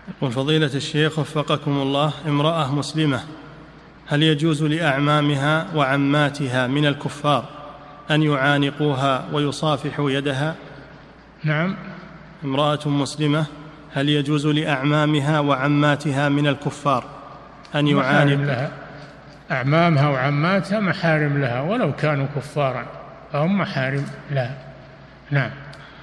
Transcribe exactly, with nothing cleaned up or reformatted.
يقول فضيلة الشيخ وفقكم الله، امرأة مسلمة هل يجوز لأعمامها وعماتها من الكفار أن يعانقوها ويصافحوا يدها؟ نعم. امرأة مسلمة هل يجوز لأعمامها وعماتها من الكفار أن يعانقوا لها؟ أعمامها وعماتها محارم لها ولو كانوا كفارا، فهم محارم لها. نعم.